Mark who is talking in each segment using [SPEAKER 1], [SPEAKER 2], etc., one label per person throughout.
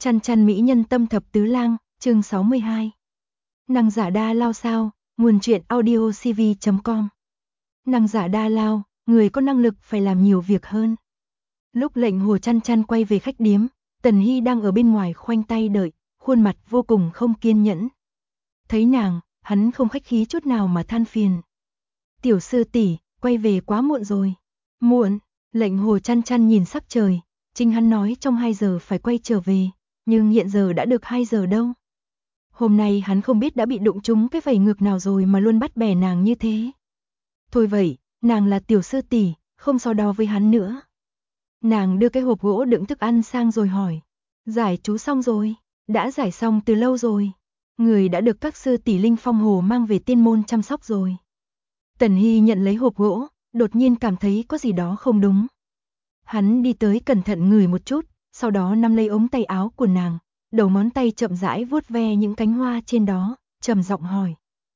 [SPEAKER 1] Chăn chăn mỹ nhân tâm thập tứ lang, chương 62. Năng giả đa lao sao, nguồn truyện audio cv.com. Năng giả đa lao, người có năng lực phải làm nhiều việc hơn. Lúc lệnh hồ chăn chăn quay về khách điếm, Tần Hy đang ở bên ngoài khoanh tay đợi, khuôn mặt vô cùng không kiên nhẫn. Thấy nàng, hắn không khách khí chút nào mà than phiền. Tiểu sư tỷ, quay về quá muộn rồi. Muộn, lệnh hồ chăn chăn nhìn sắc trời, chính hắn nói trong 2 giờ phải quay trở về, nhưng hiện giờ đã được 2 giờ đâu. Hôm nay hắn không biết đã bị đụng trúng cái vảy ngược nào rồi mà luôn bắt bẻ nàng như thế. Thôi vậy, nàng là tiểu sư tỷ, không so đo với hắn nữa. Nàng đưa cái hộp gỗ đựng thức ăn sang rồi hỏi. Giải chú xong rồi, đã giải xong từ lâu rồi. Người đã được các sư tỷ Linh Phong Hồ mang về tiên môn chăm sóc rồi. Tần Hy nhận lấy hộp gỗ, đột nhiên cảm thấy có gì đó không đúng. Hắn đi tới cẩn thận ngửi một chút, sau đó nắm lấy ống tay áo của nàng, đầu ngón tay chậm rãi vuốt ve những cánh hoa trên đó, trầm giọng hỏi.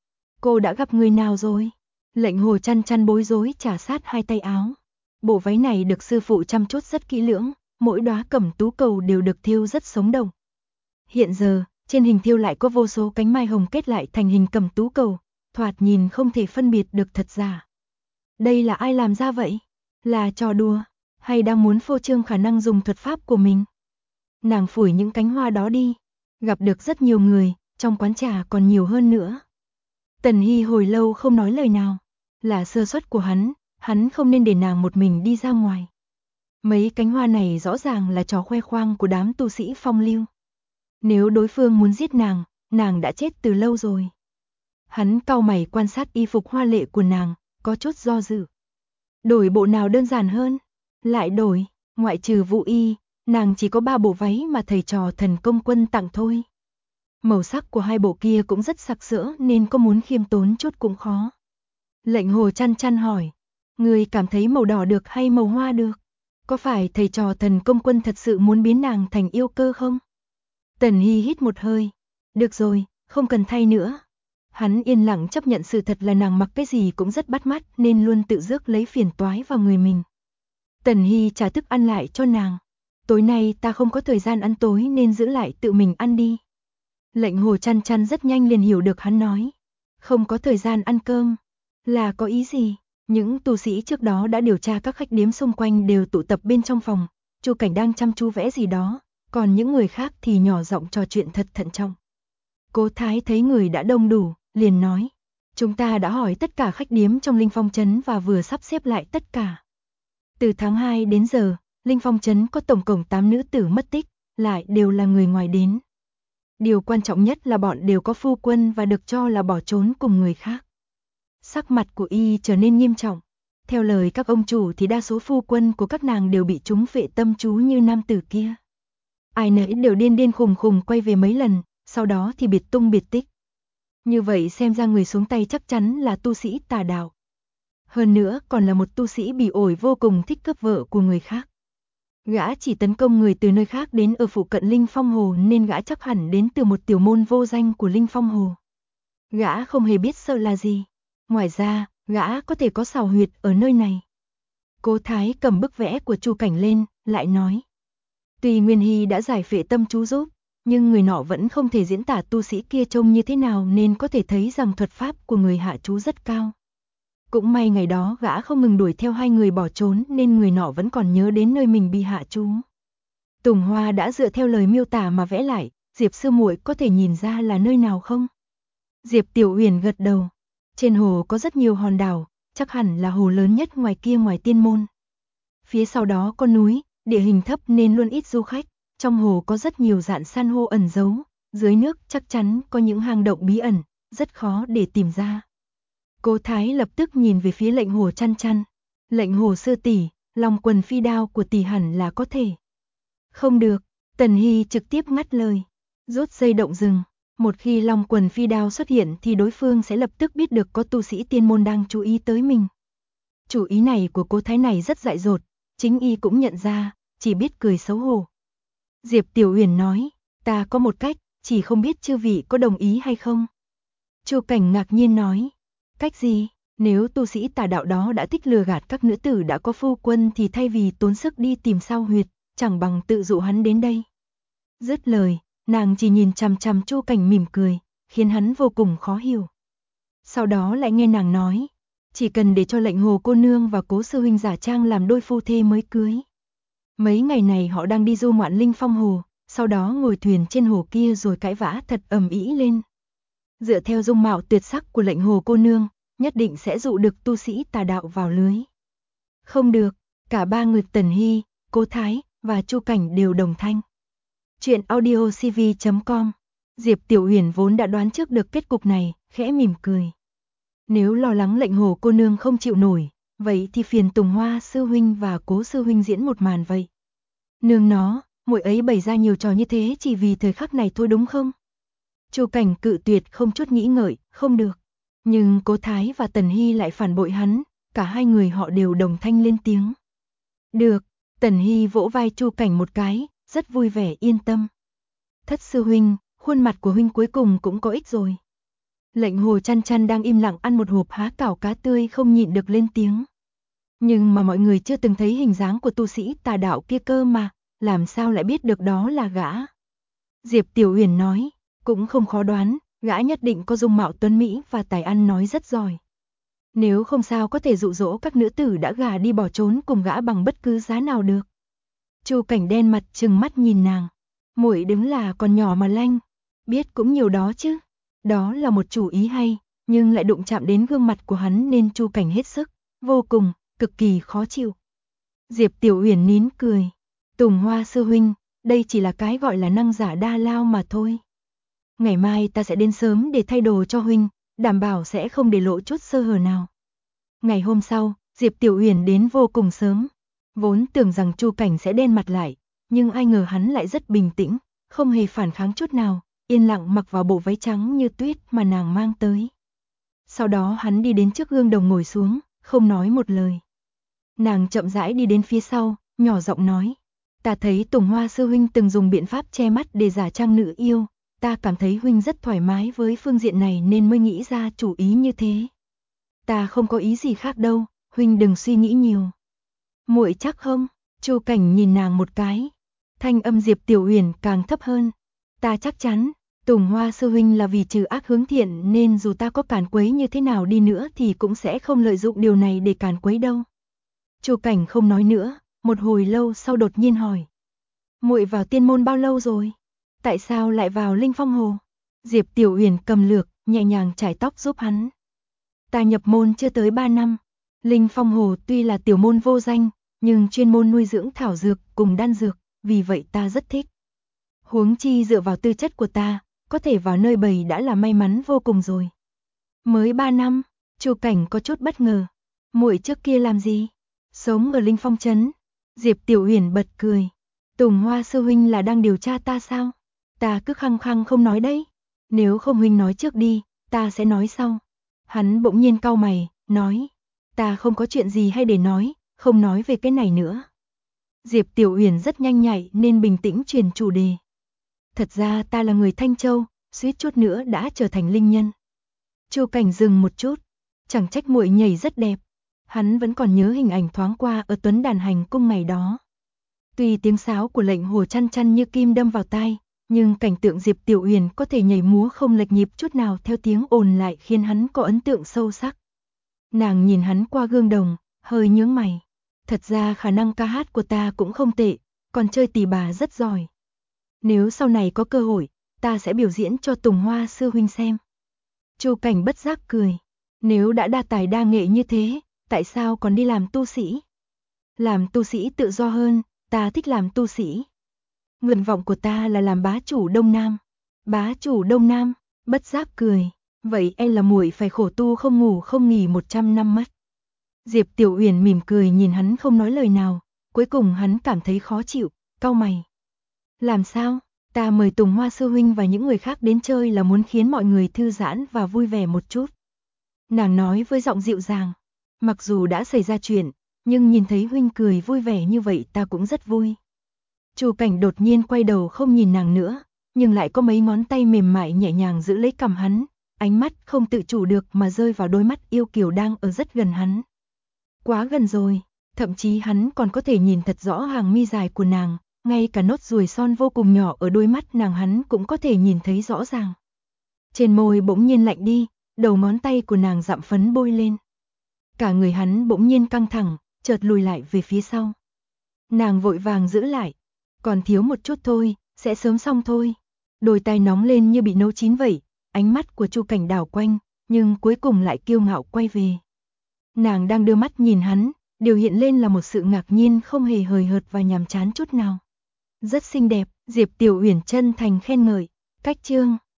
[SPEAKER 1] Cô đã gặp người nào rồi? Lệnh hồ chăn chăn bối rối trả sát 2 tay áo. Bộ váy này được sư phụ chăm chút rất kỹ lưỡng, mỗi đóa cẩm tú cầu đều được thêu rất sống động. Hiện giờ, trên hình thêu lại có vô số cánh mai hồng kết lại thành hình cẩm tú cầu, thoạt nhìn không thể phân biệt được thật giả. Đây là ai làm ra vậy? Là trò đùa, hay đang muốn phô trương khả năng dùng thuật pháp của mình? Nàng phủi những cánh hoa đó đi, gặp được rất nhiều người, trong quán trà còn nhiều hơn nữa. Tần Hy hồi lâu không nói lời nào, là sơ suất của hắn không nên để nàng một mình đi ra ngoài. Mấy cánh hoa này rõ ràng là trò khoe khoang của đám tu sĩ phong lưu. Nếu đối phương muốn giết nàng đã chết từ lâu rồi. Hắn cau mày quan sát y phục hoa lệ của nàng, có chút do dự. Đổi bộ nào đơn giản hơn? Lại đổi, ngoại trừ vụ y, nàng chỉ có 3 bộ váy mà thầy trò Thần Công Quân tặng thôi. Màu sắc của 2 bộ kia cũng rất sặc sỡ nên có muốn khiêm tốn chút cũng khó. Lệnh hồ chăn chăn hỏi, người cảm thấy màu đỏ được hay màu hoa được? Có phải thầy trò Thần Công Quân thật sự muốn biến nàng thành yêu cơ không? Tần Hy hít một hơi, được rồi, không cần thay nữa. Hắn yên lặng chấp nhận sự thật là nàng mặc cái gì cũng rất bắt mắt nên luôn tự rước lấy phiền toái vào người mình. Tần Hy trả thức ăn lại cho nàng. Tối nay ta không có thời gian ăn tối nên giữ lại tự mình ăn đi. Lệnh hồ chăn chăn rất nhanh liền hiểu được hắn nói. Không có thời gian ăn cơm. Là có ý gì? Những tu sĩ trước đó đã điều tra các khách điếm xung quanh đều tụ tập bên trong phòng. Chu Cảnh đang chăm chú vẽ gì đó. Còn những người khác thì nhỏ giọng trò chuyện thật thận trọng. Cố Thái thấy người đã đông đủ, liền nói. Chúng ta đã hỏi tất cả khách điếm trong Linh Phong Trấn và vừa sắp xếp lại tất cả. Từ tháng 2 đến giờ, Linh Phong Trấn có tổng cộng 8 nữ tử mất tích, lại đều là người ngoài đến. Điều quan trọng nhất là bọn đều có phu quân và được cho là bỏ trốn cùng người khác. Sắc mặt của y trở nên nghiêm trọng. Theo lời các ông chủ thì đa số phu quân của các nàng đều bị chúng phệ tâm chú như nam tử kia. Ai nấy đều điên điên khùng khùng quay về mấy lần, sau đó thì biệt tung biệt tích. Như vậy xem ra người xuống tay chắc chắn là tu sĩ tà đạo. Hơn nữa còn là một tu sĩ bỉ ổi vô cùng thích cướp vợ của người khác. Gã chỉ tấn công người từ nơi khác đến ở phụ cận Linh Phong Hồ nên gã chắc hẳn đến từ một tiểu môn vô danh của Linh Phong Hồ. Gã không hề biết sợ là gì. Ngoài ra, gã có thể có xào huyệt ở nơi này. Cố Thái cầm bức vẽ của Chu Cảnh lên, lại nói. Tuy Nguyên Hy đã giải phệ tâm chú giúp, nhưng người nọ vẫn không thể diễn tả tu sĩ kia trông như thế nào nên có thể thấy rằng thuật pháp của người hạ chú rất cao. Cũng may ngày đó gã không ngừng đuổi theo 2 người bỏ trốn nên người nọ vẫn còn nhớ đến nơi mình bị hạ chú. Tùng Hoa đã dựa theo lời miêu tả mà vẽ lại, Diệp sư muội có thể nhìn ra là nơi nào không? Diệp Tiểu Uyển gật đầu. Trên hồ có rất nhiều hòn đảo, chắc hẳn là hồ lớn nhất ngoài kia ngoài tiên môn. Phía sau đó có núi, địa hình thấp nên luôn ít du khách, trong hồ có rất nhiều rạn san hô ẩn giấu, dưới nước chắc chắn có những hang động bí ẩn, rất khó để tìm ra. Cố Thái lập tức nhìn về phía lệnh hồ chăn chăn. Lệnh hồ sư tỷ, lòng quần phi đao của tỷ hẳn là có thể. Không được, Tần Hy trực tiếp ngắt lời. Rút dây động rừng. Một khi long quần phi đao xuất hiện thì đối phương sẽ lập tức biết được có tu sĩ tiên môn đang chú ý tới mình. Chủ ý này của Cố Thái này rất dại dột, chính y cũng nhận ra, chỉ biết cười xấu hổ. Diệp Tiểu Uyển nói, ta có một cách, chỉ không biết chư vị có đồng ý hay không. Chu Cảnh ngạc nhiên nói, cách gì? Nếu tu sĩ tà đạo đó đã thích lừa gạt các nữ tử đã có phu quân thì thay vì tốn sức đi tìm sao huyệt, chẳng bằng tự dụ hắn đến đây. Dứt lời, nàng chỉ nhìn chằm chằm Chu Cảnh mỉm cười, khiến hắn vô cùng khó hiểu. Sau đó lại nghe nàng nói, chỉ cần để cho Lệnh Hồ cô nương và Cố sư huynh giả trang làm đôi phu thê mới cưới. Mấy ngày này họ đang đi du ngoạn Linh Phong Hồ, sau đó ngồi thuyền trên hồ kia rồi cãi vã thật ầm ĩ lên. Dựa theo dung mạo tuyệt sắc của Lệnh Hồ cô nương, nhất định sẽ dụ được tu sĩ tà đạo vào lưới. Không được, cả ba người Tần Hy, Cố Thái và Chu Cảnh đều đồng thanh. Chuyện audiocv.com. Diệp Tiểu Huyền vốn đã đoán trước được kết cục này, khẽ mỉm cười. Nếu lo lắng Lệnh Hồ cô nương không chịu nổi, vậy thì phiền Tùng Hoa sư huynh và Cố sư huynh diễn một màn vậy. Nương nó, muội ấy bày ra nhiều trò như thế chỉ vì thời khắc này thôi đúng không? Chu Cảnh cự tuyệt không chút nghĩ ngợi, không được. Nhưng Cố Thái và Tần Hy lại phản bội hắn, cả hai người họ đều đồng thanh lên tiếng. Được, Tần Hy vỗ vai Chu Cảnh một cái, rất vui vẻ yên tâm. Thất sư huynh, khuôn mặt của huynh cuối cùng cũng có ích rồi. Lệnh Hồ Chăn Chăn đang im lặng ăn một hộp há cảo cá tươi không nhịn được lên tiếng. Nhưng mà mọi người chưa từng thấy hình dáng của tu sĩ tà đạo kia cơ mà, làm sao lại biết được đó là gã? Diệp Tiểu Huyền nói, cũng không khó đoán, gã nhất định có dung mạo tuấn mỹ và tài ăn nói rất giỏi. Nếu không sao có thể dụ dỗ các nữ tử đã gả đi bỏ trốn cùng gã bằng bất cứ giá nào được. Chu Cảnh đen mặt trừng mắt nhìn nàng. Muội đứng là còn nhỏ mà lanh, biết cũng nhiều đó chứ. Đó là một chủ ý hay, nhưng lại đụng chạm đến gương mặt của hắn nên Chu Cảnh hết sức, vô cùng, cực kỳ khó chịu. Diệp Tiểu Huyền nín cười. Tùng Hoa sư huynh, đây chỉ là cái gọi là năng giả đa lao mà thôi. Ngày mai ta sẽ đến sớm để thay đồ cho huynh, đảm bảo sẽ không để lộ chút sơ hở nào. Ngày hôm sau, Diệp Tiểu Huyền đến vô cùng sớm. Vốn tưởng rằng Chu Cảnh sẽ đen mặt lại, nhưng ai ngờ hắn lại rất bình tĩnh, không hề phản kháng chút nào, yên lặng mặc vào bộ váy trắng như tuyết mà nàng mang tới. Sau đó hắn đi đến trước gương đồng ngồi xuống, không nói một lời. Nàng chậm rãi đi đến phía sau, nhỏ giọng nói. Ta thấy Tùng Hoa sư huynh từng dùng biện pháp che mắt để giả trang nữ yêu, ta cảm thấy huynh rất thoải mái với phương diện này nên mới nghĩ ra chủ ý như thế. Ta không có ý gì khác đâu, huynh đừng suy nghĩ nhiều. Muội chắc không? Chu Cảnh nhìn nàng một cái. Thanh âm Diệp Tiểu Huyền càng thấp hơn. Ta chắc chắn, Tùng Hoa sư huynh là vì trừ ác hướng thiện nên dù ta có càn quấy như thế nào đi nữa thì cũng sẽ không lợi dụng điều này để càn quấy đâu. Chu Cảnh không nói nữa, một hồi lâu sau đột nhiên hỏi. Muội vào tiên môn bao lâu rồi? Tại sao lại vào Linh Phong Hồ? Diệp Tiểu Huyền cầm lược, nhẹ nhàng chải tóc giúp hắn. Ta nhập môn chưa tới 3 năm. Linh Phong Hồ tuy là tiểu môn vô danh, nhưng chuyên môn nuôi dưỡng thảo dược cùng đan dược, vì vậy ta rất thích. Huống chi dựa vào tư chất của ta, có thể vào nơi bầy đã là may mắn vô cùng rồi. Mới 3 năm, Chu Cảnh có chút bất ngờ. Muội trước kia làm gì? Sống ở Linh Phong trấn. Diệp Tiểu Huyền bật cười. Tùng Hoa sư huynh là đang điều tra ta sao? Ta cứ khăng khăng không nói đấy. Nếu không huynh nói trước đi, ta sẽ nói sau. Hắn bỗng nhiên cau mày, nói. Ta không có chuyện gì hay để nói, không nói về cái này nữa. Diệp Tiểu Huyền rất nhanh nhạy nên bình tĩnh chuyển chủ đề. Thật ra ta là người Thanh Châu, suýt chút nữa đã trở thành linh nhân. Chu Cảnh dừng một chút, chẳng trách muội nhảy rất đẹp. Hắn vẫn còn nhớ hình ảnh thoáng qua ở Tuấn Đàn Hành cung ngày đó. Tuy tiếng sáo của Lệnh Hồ Chăn Chăn như kim đâm vào tai, nhưng cảnh tượng Diệp Tiểu Huyền có thể nhảy múa không lệch nhịp chút nào theo tiếng ồn lại khiến hắn có ấn tượng sâu sắc. Nàng nhìn hắn qua gương đồng, hơi nhướng mày. Thật ra khả năng ca hát của ta cũng không tệ, còn chơi tỳ bà rất giỏi. Nếu sau này có cơ hội, ta sẽ biểu diễn cho Tùng Hoa sư huynh xem. Chu Cảnh bất giác cười. Nếu đã đa tài đa nghệ như thế, tại sao còn đi làm tu sĩ? Làm tu sĩ tự do hơn, ta thích làm tu sĩ. Nguyện vọng của ta là làm bá chủ Đông Nam. Bá chủ Đông Nam, bất giác cười. Vậy em là muội phải khổ tu không ngủ không nghỉ 100 năm mất. Diệp Tiểu Huyền mỉm cười nhìn hắn không nói lời nào, cuối cùng hắn cảm thấy khó chịu, cau mày. Làm sao? Ta mời Tùng Hoa sư huynh và những người khác đến chơi là muốn khiến mọi người thư giãn và vui vẻ một chút. Nàng nói với giọng dịu dàng. Mặc dù đã xảy ra chuyện, nhưng nhìn thấy huynh cười vui vẻ như vậy ta cũng rất vui. Chu Cảnh đột nhiên quay đầu không nhìn nàng nữa, nhưng lại có mấy ngón tay mềm mại nhẹ nhàng giữ lấy cằm hắn, ánh mắt không tự chủ được mà rơi vào đôi mắt yêu kiều đang ở rất gần hắn. Quá gần rồi, thậm chí hắn còn có thể nhìn thật rõ hàng mi dài của nàng, ngay cả nốt ruồi son vô cùng nhỏ ở đôi mắt nàng hắn cũng có thể nhìn thấy rõ ràng. Trên môi bỗng nhiên lạnh đi, đầu ngón tay của nàng dặm phấn bôi lên. Cả người hắn bỗng nhiên căng thẳng, chợt lùi lại về phía sau. Nàng vội vàng giữ lại, còn thiếu một chút thôi, sẽ sớm xong thôi. Đôi tay nóng lên như bị nấu chín vậy, ánh mắt của Chu Cảnh đảo quanh, nhưng cuối cùng lại kiêu ngạo quay về. Nàng đang đưa mắt nhìn hắn, điều hiện lên là một sự ngạc nhiên không hề hời hợt và nhàm chán chút nào. Rất xinh đẹp, Diệp Tiểu Uyển chân thành khen ngợi. Cách chương